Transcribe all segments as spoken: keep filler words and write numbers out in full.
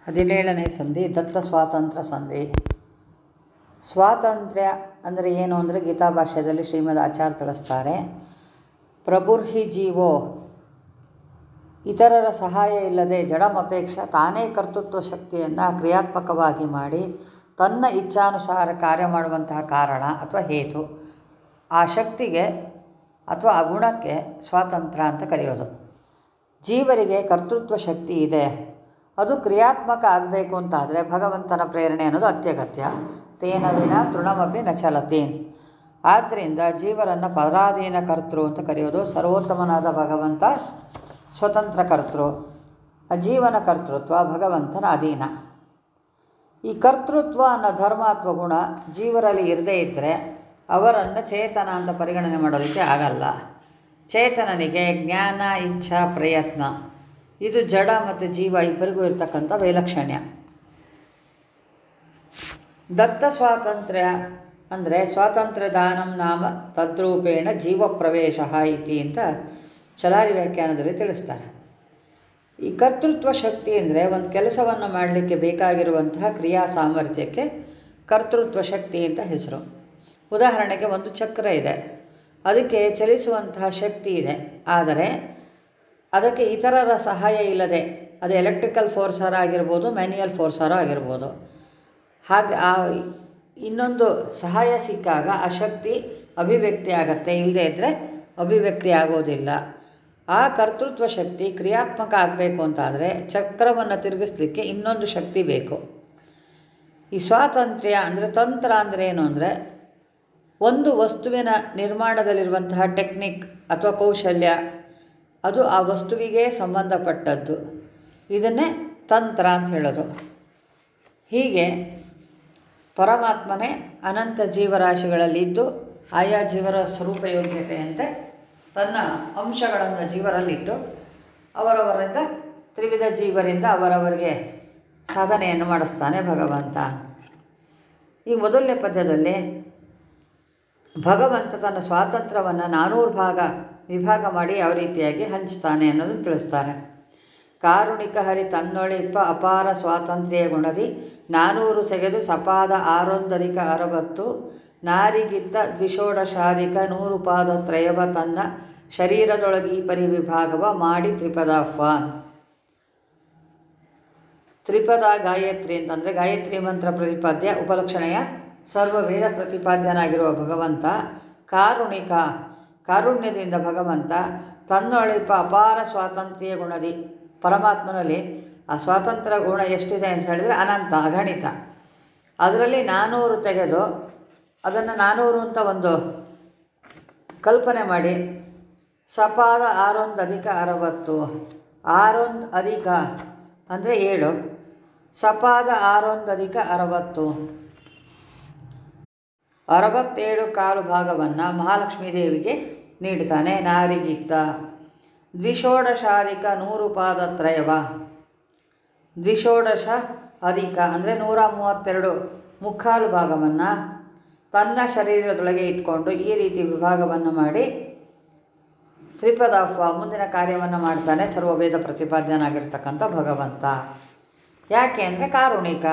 ಹದಿನೇಳನೇ ಸಂಧಿ ದತ್ತ ಸ್ವಾತಂತ್ರ್ಯ ಸಂಧಿ. ಸ್ವಾತಂತ್ರ್ಯ ಅಂದರೆ ಏನು ಅಂದರೆ ಗೀತಾ ಭಾಷ್ಯದಲ್ಲಿ ಶ್ರೀಮದ್ ಆಚಾರ್ಯ ತಿಳಿಸ್ತಾರೆ. ಪ್ರಭುರ್ಹಿ ಜೀವೋ ಇತರರ ಸಹಾಯ ಇಲ್ಲದೆ ಜಡಮಪೇಕ್ಷ ತಾನೇ ಕರ್ತೃತ್ವ ಶಕ್ತಿಯನ್ನು ಕ್ರಿಯಾತ್ಮಕವಾಗಿ ಮಾಡಿ ತನ್ನ ಇಚ್ಛಾನುಸಾರ ಕಾರ್ಯ ಮಾಡುವಂತಹ ಕಾರಣ ಅಥವಾ ಹೇತು, ಆ ಶಕ್ತಿಗೆ ಅಥವಾ ಆ ಗುಣಕ್ಕೆ ಸ್ವಾತಂತ್ರ್ಯ ಅಂತ ಕರೆಯೋದು. ಜೀವರಿಗೆ ಕರ್ತೃತ್ವ ಶಕ್ತಿ ಇದೆ, ಅದು ಕ್ರಿಯಾತ್ಮಕ ಆಗಬೇಕು ಅಂತಾದರೆ ಭಗವಂತನ ಪ್ರೇರಣೆ ಅನ್ನೋದು ಅತ್ಯಗತ್ಯ. ತೇನ ವಿನ ತೃಣಮಪಿ ನ ಚಲತೀನ್. ಆದ್ದರಿಂದ ಜೀವರನ್ನು ಪರಾಧೀನ ಕರ್ತೃ ಅಂತ ಕರೆಯೋದು. ಸರ್ವೋತ್ತಮನಾದ ಭಗವಂತ ಸ್ವತಂತ್ರ ಕರ್ತೃ, ಅಜೀವನ ಕರ್ತೃತ್ವ ಭಗವಂತನ ಅಧೀನ. ಈ ಕರ್ತೃತ್ವ ಅನ್ನೋ ಧರ್ಮ ಅಥವಾ ಗುಣ ಜೀವರಲ್ಲಿ ಇರದೇ ಇದ್ದರೆ ಅವರನ್ನು ಚೇತನ ಅಂತ ಪರಿಗಣನೆ ಮಾಡೋದಕ್ಕೆ ಆಗಲ್ಲ. ಚೇತನನಿಗೆ ಜ್ಞಾನ, ಇಚ್ಛಾ, ಪ್ರಯತ್ನ ಇದು ಜಡ ಮತ್ತು ಜೀವ ಇಬ್ಬರಿಗೂ ಇರತಕ್ಕಂಥ ವೈಲಕ್ಷಣ್ಯ. ದತ್ತ ಸ್ವಾತಂತ್ರ್ಯ ಅಂದರೆ ಸ್ವಾತಂತ್ರ್ಯ ದಾನಂ ನಾಮ ತದ್ರೂಪೇಣ ಜೀವ ಪ್ರವೇಶ ಇತಿ ಅಂತ ಚಲಾರಿ ವ್ಯಾಖ್ಯಾನದಲ್ಲಿ ತಿಳಿಸ್ತಾರೆ. ಈ ಕರ್ತೃತ್ವ ಶಕ್ತಿ ಅಂದರೆ ಒಂದು ಕೆಲಸವನ್ನು ಮಾಡಲಿಕ್ಕೆ ಬೇಕಾಗಿರುವಂತಹ ಕ್ರಿಯಾ ಸಾಮರ್ಥ್ಯಕ್ಕೆ ಕರ್ತೃತ್ವ ಶಕ್ತಿ ಅಂತ ಹೆಸರು. ಉದಾಹರಣೆಗೆ ಒಂದು ಚಕ್ರ ಇದೆ, ಅದಕ್ಕೆ ಚಲಿಸುವಂತಹ ಶಕ್ತಿ ಇದೆ, ಆದರೆ ಅದಕ್ಕೆ ಇತರರ ಸಹಾಯ ಇಲ್ಲದೆ, ಅದು ಎಲೆಕ್ಟ್ರಿಕಲ್ ಫೋರ್ಸರ ಆಗಿರ್ಬೋದು, ಮ್ಯಾನ್ಯುಯಲ್ ಫೋರ್ಸರ ಆಗಿರ್ಬೋದು, ಹಾಗೆ ಆ ಇನ್ನೊಂದು ಸಹಾಯ ಸಿಕ್ಕಾಗ ಆ ಶಕ್ತಿ ಅಭಿವ್ಯಕ್ತಿ ಆಗತ್ತೆ, ಇಲ್ಲದೇ ಇದ್ದರೆ ಅಭಿವ್ಯಕ್ತಿ ಆಗೋದಿಲ್ಲ. ಆ ಕರ್ತೃತ್ವ ಶಕ್ತಿ ಕ್ರಿಯಾತ್ಮಕ ಆಗಬೇಕು ಅಂತಾದರೆ ಚಕ್ರವನ್ನು ತಿರುಗಿಸ್ಲಿಕ್ಕೆ ಇನ್ನೊಂದು ಶಕ್ತಿ ಬೇಕು. ಈ ಸ್ವಾತಂತ್ರ್ಯ ಅಂದರೆ ತಂತ್ರ ಅಂದರೆ ಏನು ಅಂದರೆ ಒಂದು ವಸ್ತುವಿನ ನಿರ್ಮಾಣದಲ್ಲಿರುವಂತಹ ಟೆಕ್ನಿಕ್ ಅಥವಾ ಕೌಶಲ್ಯ, ಅದು ಆ ವಸ್ತುವಿಗೆ ಸಂಬಂಧಪಟ್ಟದ್ದು, ಇದನ್ನೇ ತಂತ್ರ ಅಂತ ಹೇಳೋದು. ಹೀಗೆ ಪರಮಾತ್ಮನೇ ಅನಂತ ಜೀವರಾಶಿಗಳಲ್ಲಿದ್ದು ಆಯಾ ಜೀವರ ಸ್ವರೂಪ ಯೋಗ್ಯತೆಯಂತೆ ತನ್ನ ಅಂಶಗಳನ್ನು ಜೀವರಲ್ಲಿಟ್ಟು ಅವರವರಿಂದ ತ್ರಿವಿಧ ಜೀವರಿಂದ ಅವರವರಿಗೆ ಸಾಧನೆಯನ್ನು ಮಾಡಿಸ್ತಾನೆ ಭಗವಂತ. ಈ ಮೊದಲನೇ ಪದ್ಯದಲ್ಲಿ ಭಗವಂತ ತನ್ನ ಸ್ವಾತಂತ್ರ್ಯವನ್ನು ನಾನೂರು ಭಾಗ ವಿಭಾಗ ಮಾಡಿ ಯಾವ ರೀತಿಯಾಗಿ ಹಂಚ್ತಾನೆ ಅನ್ನೋದನ್ನು ತಿಳಿಸ್ತಾರೆ. ಕಾರುಣಿಕ ಹರಿ ತನ್ನೊಳಿಪ್ಪ ಅಪಾರ ಸ್ವಾತಂತ್ರ್ಯ ಗುಣದಿ ನಾನೂರು ತೆಗೆದು ಸಪಾದ ಆರೊಂದಧಿಕ ಅರವತ್ತು ನಾರಿಗಿದ್ದ ದ್ವಿಷೋಡಶಾಧಿಕ ನೂರು ಪಾದ ತ್ರಯವ ತನ್ನ ಶರೀರದೊಳಗಿ ಪರಿವಿಭಾಗವ ಮಾಡಿ ತ್ರಿಪದಾಹ್ವಾನ್. ತ್ರಿಪದ ಗಾಯತ್ರಿ ಅಂತಂದರೆ ಗಾಯತ್ರಿ ಮಂತ್ರ ಪ್ರತಿಪಾದ್ಯ ಉಪಲಕ್ಷಣೆಯ ಸರ್ವ ವೇದ ಪ್ರತಿಪಾದ್ಯನಾಗಿರುವ ಭಗವಂತ ಕಾರುಣಿಕ, ಕಾರುಣ್ಯದಿಂದ ಭಗವಂತ ತನ್ನೊಳಿಪ ಅಪಾರ ಸ್ವಾತಂತ್ರ್ಯ ಗುಣದಿ, ಪರಮಾತ್ಮನಲ್ಲಿ ಆ ಸ್ವಾತಂತ್ರ್ಯ ಗುಣ ಎಷ್ಟಿದೆ ಅಂತ ಹೇಳಿದರೆ ಅನಂತ, ಅಗಣಿತ. ಅದರಲ್ಲಿ ನಾನೂರು ತೆಗೆದು ಅದನ್ನು ನಾನೂರು ಅಂತ ಒಂದು ಕಲ್ಪನೆ ಮಾಡಿ ಸಪಾದ ಆರೊಂದು ಅಧಿಕ ಅರವತ್ತು, ಆರೊಂದು ಅಧಿಕ ಅಂದರೆ ಏಳು, ಸಪಾದ ಆರೊಂದು ಅಧಿಕ ಅರವತ್ತು, ಅರವತ್ತೇಳು ಕಾಲು ಭಾಗವನ್ನು ಮಹಾಲಕ್ಷ್ಮೀ ದೇವಿಗೆ ನೀಡ್ತಾನೆ. ನಾರಿಗಿತ್ತ ದ್ವಿಷೋಡಶಾಧಿಕ ನೂರು ಪಾದ ತ್ರಯವ, ದ್ವಿಷೋಡಶ ಅಧಿಕ ಅಂದರೆ ನೂರ ಮೂವತ್ತೆರಡು ಮುಕ್ಕಾಲು ಭಾಗವನ್ನು ತನ್ನ ಶರೀರದೊಳಗೆ ಇಟ್ಕೊಂಡು ಈ ರೀತಿ ವಿಭಾಗವನ್ನು ಮಾಡಿ ತ್ರಿಪದಾಹ್ವ ಮುಂದಿನ ಕಾರ್ಯವನ್ನು ಮಾಡ್ತಾನೆ ಸರ್ವವೇದ ಪ್ರತಿಪಾದ್ಯನಾಗಿರ್ತಕ್ಕಂಥ ಭಗವಂತ. ಯಾಕೆ ಅಂದರೆ ಕಾರುಣಿಕ,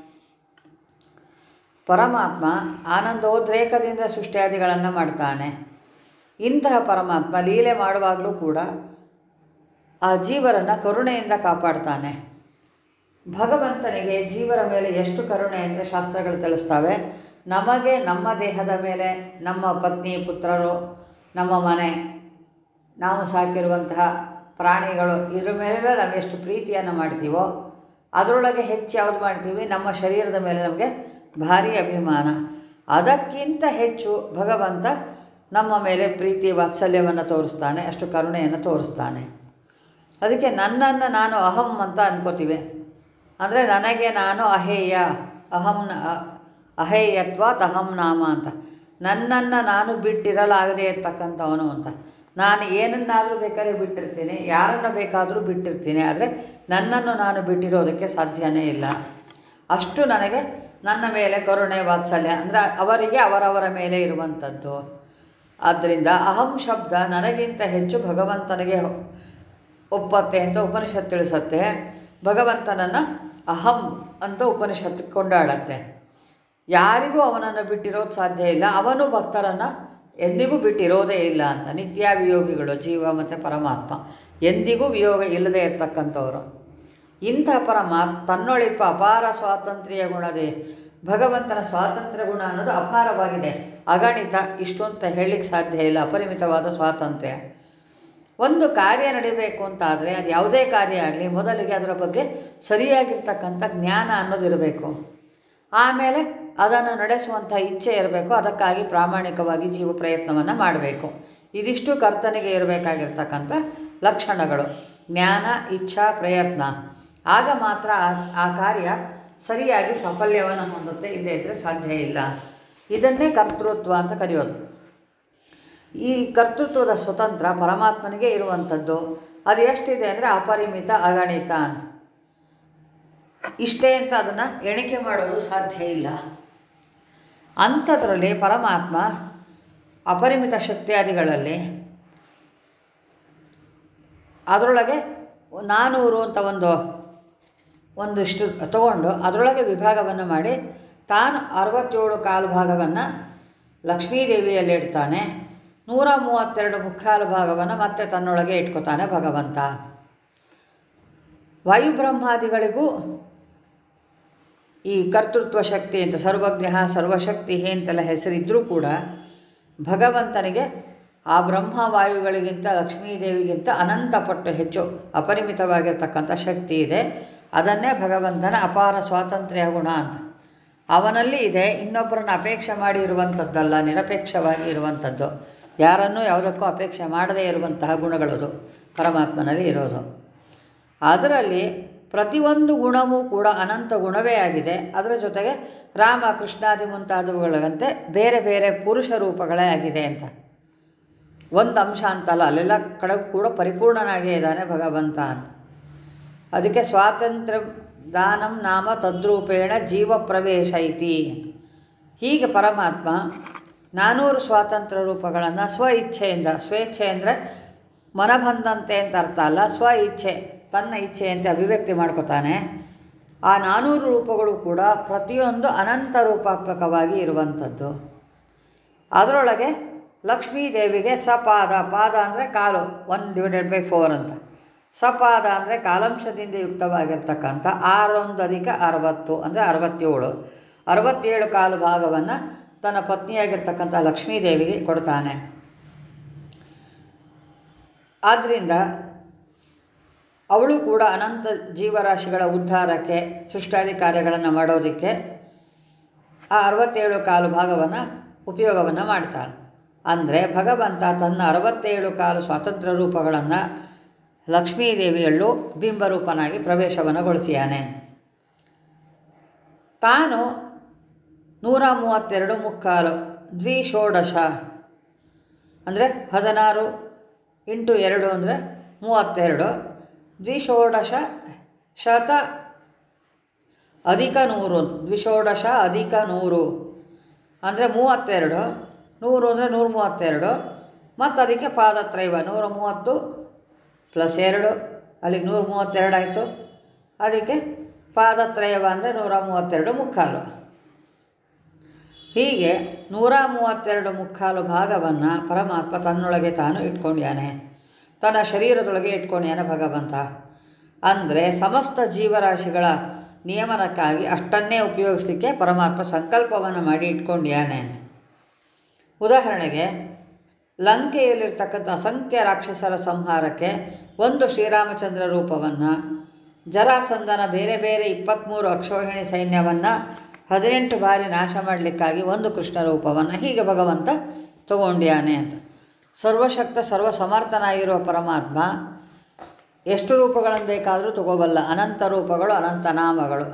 ಪರಮಾತ್ಮ ಆನಂದೋದ್ರೇಕದಿಂದ ಸೃಷ್ಟಿಯಾದಿಗಳನ್ನು ಮಾಡ್ತಾನೆ. ಇಂತಹ ಪರಮಾತ್ಮ ಲೀಲೆ ಮಾಡುವಾಗಲೂ ಕೂಡ ಆ ಜೀವರನ್ನು ಕರುಣೆಯಿಂದ ಕಾಪಾಡ್ತಾನೆ. ಭಗವಂತನಿಗೆ ಜೀವರ ಮೇಲೆ ಎಷ್ಟು ಕರುಣೆ ಅಂದರೆ ಶಾಸ್ತ್ರಗಳು ತಿಳಿಸ್ತವೆ. ನಮಗೆ ನಮ್ಮ ದೇಹದ ಮೇಲೆ, ನಮ್ಮ ಪತ್ನಿ, ಪುತ್ರರು, ನಮ್ಮ ಮನೆ, ನಾವು ಸಾಕಿರುವಂತಹ ಪ್ರಾಣಿಗಳು, ಇದ್ರ ಮೇಲೆ ನಾವು ಎಷ್ಟು ಪ್ರೀತಿಯನ್ನು ಮಾಡ್ತೀವೋ ಅದರೊಳಗೆ ಹೆಚ್ಚು ಯಾವುದು ಮಾಡ್ತೀವಿ, ನಮ್ಮ ಶರೀರದ ಮೇಲೆ ನಮಗೆ ಭಾರಿ ಅಭಿಮಾನ. ಅದಕ್ಕಿಂತ ಹೆಚ್ಚು ಭಗವಂತ ನಮ್ಮ ಮೇಲೆ ಪ್ರೀತಿ ವಾತ್ಸಲ್ಯವನ್ನು ತೋರಿಸ್ತಾನೆ, ಅಷ್ಟು ಕರುಣೆಯನ್ನು ತೋರಿಸ್ತಾನೆ. ಅದಕ್ಕೆ ನನ್ನನ್ನು ನಾನು ಅಹಂ ಅಂತ ಅನ್ಕೋತೀವಿ, ಅಂದರೆ ನನಗೆ ನಾನು ಅಹೇಯ, ಅಹಂ ಅಹೇಯತ್ವಾತ್ ಅಹಂ ನಾಮ ಅಂತ, ನನ್ನನ್ನು ನಾನು ಬಿಟ್ಟಿರಲಾಗದೇ ಇರ್ತಕ್ಕಂಥವನು ಅಂತ. ನಾನು ಏನನ್ನಾದರೂ ಬೇಕಾದ್ರೆ ಬಿಟ್ಟಿರ್ತೀನಿ, ಯಾರನ್ನು ಬೇಕಾದರೂ ಬಿಟ್ಟಿರ್ತೀನಿ, ಆದರೆ ನನ್ನನ್ನು ನಾನು ಬಿಟ್ಟಿರೋದಕ್ಕೆ ಸಾಧ್ಯವೇ ಇಲ್ಲ. ಅಷ್ಟು ನನಗೆ ನನ್ನ ಮೇಲೆ ಕರುಣೆ ವಾತ್ಸಲ್ಯ ಅಂದರೆ ಅವರಿಗೆ ಅವರವರ ಮೇಲೆ ಇರುವಂಥದ್ದು. ಆದ್ದರಿಂದ ಅಹಂ ಶಬ್ದ ನನಗಿಂತ ಹೆಚ್ಚು ಭಗವಂತನಿಗೆ ಒಪ್ಪತ್ತೆ ಅಂತ ಉಪನಿಷತ್ ತಿಳಿಸತ್ತೆ. ಭಗವಂತನನ್ನು ಅಹಂ ಅಂತ ಉಪನಿಷತ್ತು ಕೊಂಡಾಡತ್ತೆ. ಯಾರಿಗೂ ಅವನನ್ನು ಬಿಟ್ಟಿರೋದು ಸಾಧ್ಯ ಇಲ್ಲ, ಅವನು ಭಕ್ತರನ್ನು ಎಂದಿಗೂ ಬಿಟ್ಟಿರೋದೇ ಇಲ್ಲ ಅಂತ. ನಿತ್ಯ ವಿಯೋಗಿಗಳು ಜೀವ ಮತ್ತು ಪರಮಾತ್ಮ, ಎಂದಿಗೂ ವಿಯೋಗ ಇಲ್ಲದೆ ಇರ್ತಕ್ಕಂಥವ್ರು. ಇಂಥ ಪರಮಾತ್ಮ ತನ್ನೊಳಿಪ ಅಪಾರ ಸ್ವಾತಂತ್ರ್ಯ ಗುಣದೇ. ಭಗವಂತನ ಸ್ವಾತಂತ್ರ್ಯ ಗುಣ ಅನ್ನೋದು ಅಪಾರವಾಗಿದೆ, ಅಗಣಿತ. ಇಷ್ಟು ಅಂತ ಹೇಳಲಿಕ್ಕೆ ಸಾಧ್ಯ ಇಲ್ಲ, ಅಪರಿಮಿತವಾದ ಸ್ವಾತಂತ್ರ್ಯ. ಒಂದು ಕಾರ್ಯ ನಡಿಬೇಕು ಅಂತಾದರೆ ಅದು ಯಾವುದೇ ಕಾರ್ಯ ಆಗಲಿ, ಮೊದಲಿಗೆ ಅದರ ಬಗ್ಗೆ ಸರಿಯಾಗಿರ್ತಕ್ಕಂಥ ಜ್ಞಾನ ಅನ್ನೋದಿರಬೇಕು. ಆಮೇಲೆ ಅದನ್ನು ನಡೆಸುವಂಥ ಇಚ್ಛೆ ಇರಬೇಕು, ಅದಕ್ಕಾಗಿ ಪ್ರಾಮಾಣಿಕವಾಗಿ ಜೀವ ಪ್ರಯತ್ನವನ್ನು ಮಾಡಬೇಕು. ಇದಿಷ್ಟು ಕರ್ತನಿಗೆ ಇರಬೇಕಾಗಿರ್ತಕ್ಕಂಥ ಲಕ್ಷಣಗಳು: ಜ್ಞಾನ, ಇಚ್ಛಾ, ಪ್ರಯತ್ನ. ಆಗ ಮಾತ್ರ ಆ ಕಾರ್ಯ ಸರಿಯಾಗಿ ಸಾಫಲ್ಯವನ್ನು ಹೊಂದುತ್ತೆ, ಇಲ್ಲದೇ ಇದ್ದರೆ ಸಾಧ್ಯ ಇಲ್ಲ. ಇದನ್ನೇ ಕರ್ತೃತ್ವ ಅಂತ ಕರೆಯೋದು. ಈ ಕರ್ತೃತ್ವದ ಸ್ವತಂತ್ರ ಪರಮಾತ್ಮನಿಗೆ ಇರುವಂಥದ್ದು. ಅದು ಎಷ್ಟಿದೆ ಅಂದರೆ ಅಪರಿಮಿತ, ಅಗಣಿತ ಅಂತ. ಇಷ್ಟೇ ಅಂತ ಅದನ್ನು ಎಣಿಕೆ ಮಾಡೋದು ಸಾಧ್ಯ ಇಲ್ಲ. ಅಂಥದ್ರಲ್ಲಿ ಪರಮಾತ್ಮ ಅಪರಿಮಿತ ಶಕ್ತಿಯಾದಿಗಳಲ್ಲಿ ಅದರೊಳಗೆ ನಾನೂರು ಅಂತ ಒಂದು ಒಂದಿಷ್ಟು ತಗೊಂಡು ಅದರೊಳಗೆ ವಿಭಾಗವನ್ನು ಮಾಡಿ ತಾನು ಅರವತ್ತೇಳು ಕಾಲು ಭಾಗವನ್ನು ಲಕ್ಷ್ಮೀದೇವಿಯಲ್ಲಿ ಇಡ್ತಾನೆ. ನೂರ ಮೂವತ್ತೆರಡು ಮುಕ್ಕಾಲು ಭಾಗವನ್ನು ಮತ್ತೆ ತನ್ನೊಳಗೆ ಇಟ್ಕೋತಾನೆ ಭಗವಂತ. ವಾಯುಬ್ರಹ್ಮಾದಿಗಳಿಗೂ ಈ ಕರ್ತೃತ್ವ ಶಕ್ತಿ ಅಂತ, ಸರ್ವಜ್ಞ ಸರ್ವಶಕ್ತಿ ಅಂತೆಲ್ಲ ಹೆಸರಿದ್ದರೂ ಕೂಡ ಭಗವಂತನಿಗೆ ಆ ಬ್ರಹ್ಮವಾಯುಗಳಿಗಿಂತ ಲಕ್ಷ್ಮೀದೇವಿಗಿಂತ ಅನಂತ ಪಟ್ಟು ಹೆಚ್ಚು ಅಪರಿಮಿತವಾಗಿರ್ತಕ್ಕಂಥ ಶಕ್ತಿ ಇದೆ. ಅದನ್ನೇ ಭಗವಂತನ ಅಪಾರ ಸ್ವಾತಂತ್ರ್ಯ ಗುಣ ಅಂತ. ಅವನಲ್ಲಿ ಇದೆ, ಇನ್ನೊಬ್ಬರನ್ನು ಅಪೇಕ್ಷೆ ಮಾಡಿ ಇರುವಂಥದ್ದಲ್ಲ, ನಿರಪೇಕ್ಷವಾಗಿ ಇರುವಂಥದ್ದು. ಯಾರನ್ನೂ ಯಾವುದಕ್ಕೂ ಅಪೇಕ್ಷೆ ಮಾಡದೇ ಇರುವಂತಹ ಗುಣಗಳದು ಪರಮಾತ್ಮನಲ್ಲಿ ಇರೋದು. ಅದರಲ್ಲಿ ಪ್ರತಿಯೊಂದು ಗುಣವೂ ಕೂಡ ಅನಂತ ಗುಣವೇ ಆಗಿದೆ. ಅದರ ಜೊತೆಗೆ ರಾಮ, ಕೃಷ್ಣಾದಿ ಮುಂತಾದವುಗಳಂತೆ ಬೇರೆ ಬೇರೆ ಪುರುಷ ರೂಪಗಳೇ ಆಗಿದೆ ಅಂತ. ಒಂದು ಅಂಶ ಅಂತಲ್ಲ, ಅಲ್ಲೆಲ್ಲ ಕಡೆ ಕೂಡ ಪರಿಪೂರ್ಣನಾಗೇ ಇದ್ದಾನೆ ಭಗವಂತ ಅಂತ. ಅದಕ್ಕೆ ಸ್ವಾತಂತ್ರ್ಯ ದಾನಂ ನಾಮ ತದ್ರೂಪೇಣ ಜೀವ ಪ್ರವೇಶ ಐತಿ. ಹೀಗೆ ಪರಮಾತ್ಮ ನಾನೂರು ಸ್ವಾತಂತ್ರ್ಯ ರೂಪಗಳನ್ನು ಸ್ವ ಇಚ್ಛೆಯಿಂದ, ಸ್ವೇಚ್ಛೆ ಅಂದರೆ ಮನಬಂದಂತೆ ಅಂತ ಅರ್ಥ ಅಲ್ಲ, ಸ್ವ ಇಚ್ಛೆ, ತನ್ನ ಇಚ್ಛೆಯಂತೆ ಅಭಿವ್ಯಕ್ತಿ ಮಾಡ್ಕೋತಾನೆ. ಆ ನಾನೂರು ರೂಪಗಳು ಕೂಡ ಪ್ರತಿಯೊಂದು ಅನಂತ ರೂಪಾತ್ಮಕವಾಗಿ ಇರುವಂಥದ್ದು. ಅದರೊಳಗೆ ಲಕ್ಷ್ಮೀದೇವಿಗೆ ಸಪಾದ, ಪಾದ ಅಂದರೆ ಕಾಲು, ಒನ್ ಡಿವೈಡೆಡ್ ಬೈ ಫೋರ್ ಅಂತ. ಸಪಾದ ಅಂದರೆ ಕಾಲಾಂಶದಿಂದ ಯುಕ್ತವಾಗಿರ್ತಕ್ಕಂಥ ಆರೊಂದು ಅಧಿಕ ಅರವತ್ತು ಅಂದರೆ ಅರವತ್ತೇಳು, ಅರವತ್ತೇಳು ಕಾಲು ಭಾಗವನ್ನು ತನ್ನ ಪತ್ನಿಯಾಗಿರ್ತಕ್ಕಂಥ ಲಕ್ಷ್ಮೀದೇವಿಗೆ ಕೊಡ್ತಾನೆ. ಆದ್ದರಿಂದ ಅವಳು ಕೂಡ ಅನಂತ ಜೀವರಾಶಿಗಳ ಉದ್ಧಾರಕ್ಕೆ, ಸೃಷ್ಟಾದಿ ಕಾರ್ಯಗಳನ್ನು ಮಾಡೋದಕ್ಕೆ ಆ ಅರವತ್ತೇಳು ಕಾಲು ಭಾಗವನ್ನು ಉಪಯೋಗವನ್ನು ಮಾಡ್ತಾಳೆ. ಅಂದರೆ ಭಗವಂತ ತನ್ನ ಅರವತ್ತೇಳು ಕಾಲು ಸ್ವಾತಂತ್ರ್ಯ ರೂಪಗಳನ್ನು ಲಕ್ಷ್ಮೀದೇವಿಯಲ್ಲೂ ಬಿಂಬರೂಪನಾಗಿ ಪ್ರವೇಶವನ್ನು ಗೊಳಿಸಿಯಾನೆ. ತಾನು ನೂರ ಮೂವತ್ತೆರಡು ಮುಕ್ಕಾಲು ದ್ವಿಷೋಡಶ ಅಂದರೆ ಹದಿನಾರು ಇಂಟು ಎರಡು ಅಂದರೆ ಮೂವತ್ತೆರಡು, ದ್ವಿಷೋಡಶ ಶತ ಅಧಿಕ ನೂರು, ದ್ವಿಷೋಡಶ ಅಧಿಕ ನೂರು ಅಂದರೆ ಮೂವತ್ತೆರಡು, ನೂರು ಅಂದರೆ ನೂರ ಮೂವತ್ತೆರಡು, ಮತ್ತು ಅದಕ್ಕೆ ಪಾದತ್ರೈವ ನೂರ ಮೂವತ್ತು ಪ್ಲಸ್ ಎರಡು, ಅಲ್ಲಿಗೆ ನೂರ ಮೂವತ್ತೆರಡು ಆಯಿತು. ಅದಕ್ಕೆ ಪಾದತ್ರಯವ ಅಂದರೆ ನೂರ ಮೂವತ್ತೆರಡು ಮುಕ್ಕಾಲು. ಹೀಗೆ ನೂರ ಮೂವತ್ತೆರಡು ಮುಕ್ಕಾಲು ಭಾಗವನ್ನು ಪರಮಾತ್ಮ ತನ್ನೊಳಗೆ ತಾನು ಇಟ್ಕೊಂಡ್ಯಾನೆ, ತನ್ನ ಶರೀರದೊಳಗೆ ಇಟ್ಕೊಂಡ್ಯಾನೆ ಭಗವಂತ. ಅಂದರೆ ಸಮಸ್ತ ಜೀವರಾಶಿಗಳ ನಿಯಮನಕ್ಕಾಗಿ ಅಷ್ಟನ್ನೇ ಉಪಯೋಗಿಸಲಿಕ್ಕೆ ಪರಮಾತ್ಮ ಸಂಕಲ್ಪವನ್ನು ಮಾಡಿ ಇಟ್ಕೊಂಡ್ಯಾನೆ ಅಂತ. ಉದಾಹರಣೆಗೆ ಲಂಕೆಯಲ್ಲಿರ್ತಕ್ಕಂಥ ಅಸಂಖ್ಯ ರಾಕ್ಷಸರ ಸಂಹಾರಕ್ಕೆ ಒಂದು ಶ್ರೀರಾಮಚಂದ್ರ ರೂಪವನ್ನು, ಜರಾಸಂಧನ ಬೇರೆ ಬೇರೆ ಇಪ್ಪತ್ತ್ಮೂರು ಅಕ್ಷೋಹಿಣಿ ಸೈನ್ಯವನ್ನು ಹದಿನೆಂಟು ಬಾರಿ ನಾಶ ಮಾಡಲಿಕ್ಕಾಗಿ ಒಂದು ಕೃಷ್ಣ ರೂಪವನ್ನು, ಹೀಗೆ ಭಗವಂತ ತಗೊಂಡ್ಯಾನೆ ಅಂತ. ಸರ್ವಶಕ್ತ ಸರ್ವ ಸಮರ್ಥನಾಗಿರುವ ಪರಮಾತ್ಮ ಎಷ್ಟು ರೂಪಗಳನ್ನು ಬೇಕಾದರೂ ತಗೋಬಲ್ಲ, ಅನಂತ ರೂಪಗಳು, ಅನಂತ ನಾಮಗಳು.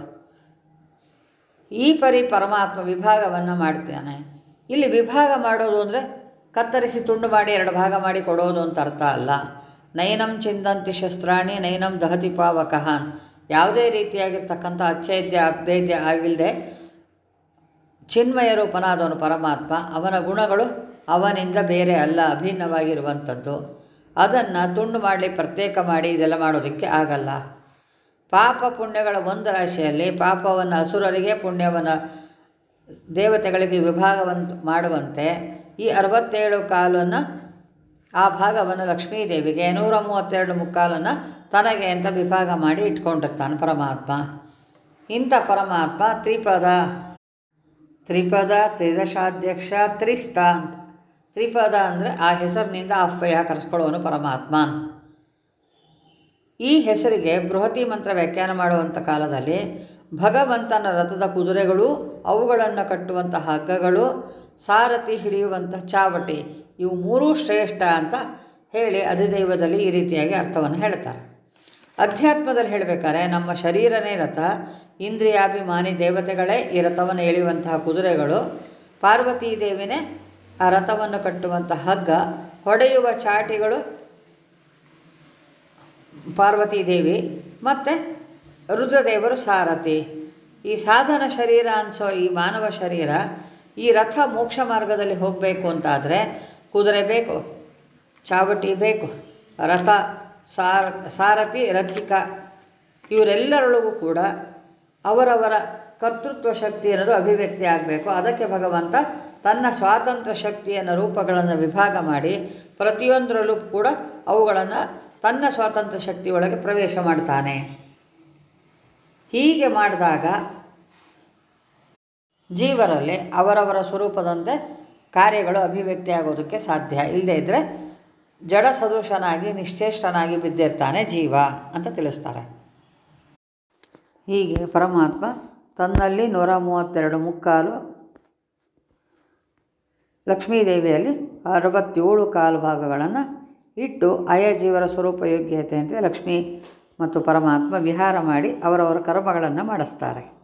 ಈ ಪರಿ ಪರಮಾತ್ಮ ವಿಭಾಗವನ್ನು ಮಾಡ್ತಾನೆ. ಇಲ್ಲಿ ವಿಭಾಗ ಮಾಡೋದು ಅಂದರೆ ಕತ್ತರಿಸಿ ತುಂಡು ಮಾಡಿ ಎರಡು ಭಾಗ ಮಾಡಿ ಕೊಡೋದು ಅಂತ ಅರ್ಥ ಅಲ್ಲ. ನೈನಂ ಚಿಂದಂತಿ ಶಸ್ತ್ರಾಣಿ ನೈನಂ ದಹತಿ ಪಾವಕಹಾನ್. ಯಾವುದೇ ರೀತಿಯಾಗಿರ್ತಕ್ಕಂಥ ಅಚ್ಛೇದ್ಯ ಅಭೇದ್ಯ ಆಗಿಲ್ಲದೆ ಚಿನ್ಮಯ ರೂಪನಾದವನು ಪರಮಾತ್ಮ. ಅವನ ಗುಣಗಳು ಅವನಿಂದ ಬೇರೆ ಅಲ್ಲ, ಅಭಿನ್ನವಾಗಿರುವಂಥದ್ದು. ಅದನ್ನು ತುಂಡು ಮಾಡಲಿ, ಪ್ರತ್ಯೇಕ ಮಾಡಿ ಇದೆಲ್ಲ ಮಾಡೋದಕ್ಕೆ ಆಗಲ್ಲ. ಪಾಪ ಪುಣ್ಯಗಳ ಒಂದು ರಾಶಿಯಲ್ಲಿ ಪಾಪವನ್ನು ಅಸುರರಿಗೆ, ಪುಣ್ಯವನ್ನು ದೇವತೆಗಳಿಗೆ ವಿಭಾಗವನ್ನು ಮಾಡುವಂತೆ ಈ ಅರವತ್ತೇಳು ಕಾಲನ್ನು ಆ ಭಾಗವನ್ನು ಲಕ್ಷ್ಮೀದೇವಿಗೆ, ನೂರ ಮೂವತ್ತೆರಡು ಮುಕ್ಕಾಲನ್ನು ತನಗೆ ಅಂತ ವಿಭಾಗ ಮಾಡಿ ಇಟ್ಕೊಂಡಿರ್ತಾನೆ ಪರಮಾತ್ಮ. ಇಂಥ ಪರಮಾತ್ಮ ತ್ರಿಪದ ತ್ರಿಪದ ತ್ರಿದಶಾಧ್ಯಕ್ಷ ತ್ರಿಸ್ತಾನ್. ತ್ರಿಪದ ಅಂದರೆ ಆ ಹೆಸರಿನಿಂದ ಅವ್ಯಯ ಕರೆಸ್ಕೊಳ್ಳೋನು ಪರಮಾತ್ಮ. ಈ ಹೆಸರಿಗೆ ಬೃಹತಿ ಮಂತ್ರ ವ್ಯಾಖ್ಯಾನ ಮಾಡುವಂಥ ಕಾಲದಲ್ಲಿ ಭಗವಂತನ ರಥದ ಕುದುರೆಗಳು, ಅವುಗಳನ್ನು ಕಟ್ಟುವಂಥ ಹಗ್ಗಗಳು, ಸಾರಥಿ ಹಿಡಿಯುವಂಥ ಚಾವಟಿ, ಇವು ಮೂರೂ ಶ್ರೇಷ್ಠ ಅಂತ ಹೇಳಿ ಅಧಿದೈವದಲ್ಲಿ ಈ ರೀತಿಯಾಗಿ ಅರ್ಥವನ್ನು ಹೇಳ್ತಾರೆ. ಅಧ್ಯಾತ್ಮದಲ್ಲಿ ಹೇಳಬೇಕಾದ್ರೆ ನಮ್ಮ ಶರೀರನೇ ರಥ, ಇಂದ್ರಿಯಾಭಿಮಾನಿ ದೇವತೆಗಳೇ ಈ ರಥವನ್ನು ಎಳೆಯುವಂತಹ ಕುದುರೆಗಳು, ಪಾರ್ವತೀ ದೇವಿನೇ ಆ ರಥವನ್ನು ಕಟ್ಟುವಂಥ ಹಗ್ಗ, ಹೊಡೆಯುವ ಚಾಟಿಗಳು ಪಾರ್ವತೀ ದೇವಿ, ಮತ್ತು ರುದ್ರದೇವರು ಸಾರಥಿ. ಈ ಸಾಧನ ಶರೀರ ಅನಿಸೋ ಈ ಮಾನವ ಶರೀರ, ಈ ರಥ ಮೋಕ್ಷ ಮಾರ್ಗದಲ್ಲಿ ಹೋಗಬೇಕು ಅಂತಾದರೆ ಕುದುರೆ ಬೇಕು, ಚಾವಟಿ ಬೇಕು, ರಥ, ಸಾರ ಸಾರಥಿ, ರಥಿಕ ಇವರೆಲ್ಲರೊಳಗೂ ಕೂಡ ಅವರವರ ಕರ್ತೃತ್ವ ಶಕ್ತಿ ಅನ್ನೋದು ಅಭಿವ್ಯಕ್ತಿ ಆಗಬೇಕು. ಅದಕ್ಕೆ ಭಗವಂತ ತನ್ನ ಸ್ವಾತಂತ್ರ್ಯ ಶಕ್ತಿಯನ್ನು ರೂಪಗಳನ್ನು ವಿಭಾಗ ಮಾಡಿ ಪ್ರತಿಯೊಂದರಲ್ಲೂ ಕೂಡ ಅವುಗಳನ್ನು ತನ್ನ ಸ್ವಾತಂತ್ರ್ಯ ಶಕ್ತಿಯೊಳಗೆ ಪ್ರವೇಶ ಮಾಡ್ತಾನೆ. ಹೀಗೆ ಮಾಡಿದಾಗ ಜೀವರಲ್ಲಿ ಅವರವರ ಸ್ವರೂಪದಂತೆ ಕಾರ್ಯಗಳು ಅಭಿವ್ಯಕ್ತಿ ಆಗೋದಕ್ಕೆ ಸಾಧ್ಯ. ಇಲ್ಲದೇ ಇದ್ದರೆ ಜಡ ಸದೃಶನಾಗಿ ನಿಶ್ಚೇಷ್ಟನಾಗಿ ಬಿದ್ದಿರ್ತಾನೆ ಜೀವ ಅಂತ ತಿಳಿಸ್ತಾರೆ. ಹೀಗೆ ಪರಮಾತ್ಮ ತನ್ನಲ್ಲಿ ನೂರ ಮೂವತ್ತೆರಡು ಮುಕ್ಕಾಲು, ಲಕ್ಷ್ಮೀದೇವಿಯಲ್ಲಿ ಅರವತ್ತೇಳು ಕಾಲು ಭಾಗಗಳನ್ನು ಇಟ್ಟು ಆಯಾ ಜೀವರ ಸ್ವರೂಪ ಯೋಗ್ಯತೆಯಂತೆ ಲಕ್ಷ್ಮೀ ಮತ್ತು ಪರಮಾತ್ಮ ವಿಹಾರ ಮಾಡಿ ಅವರವರ ಕರ್ಮಗಳನ್ನು ಮಾಡಿಸ್ತಾರೆ.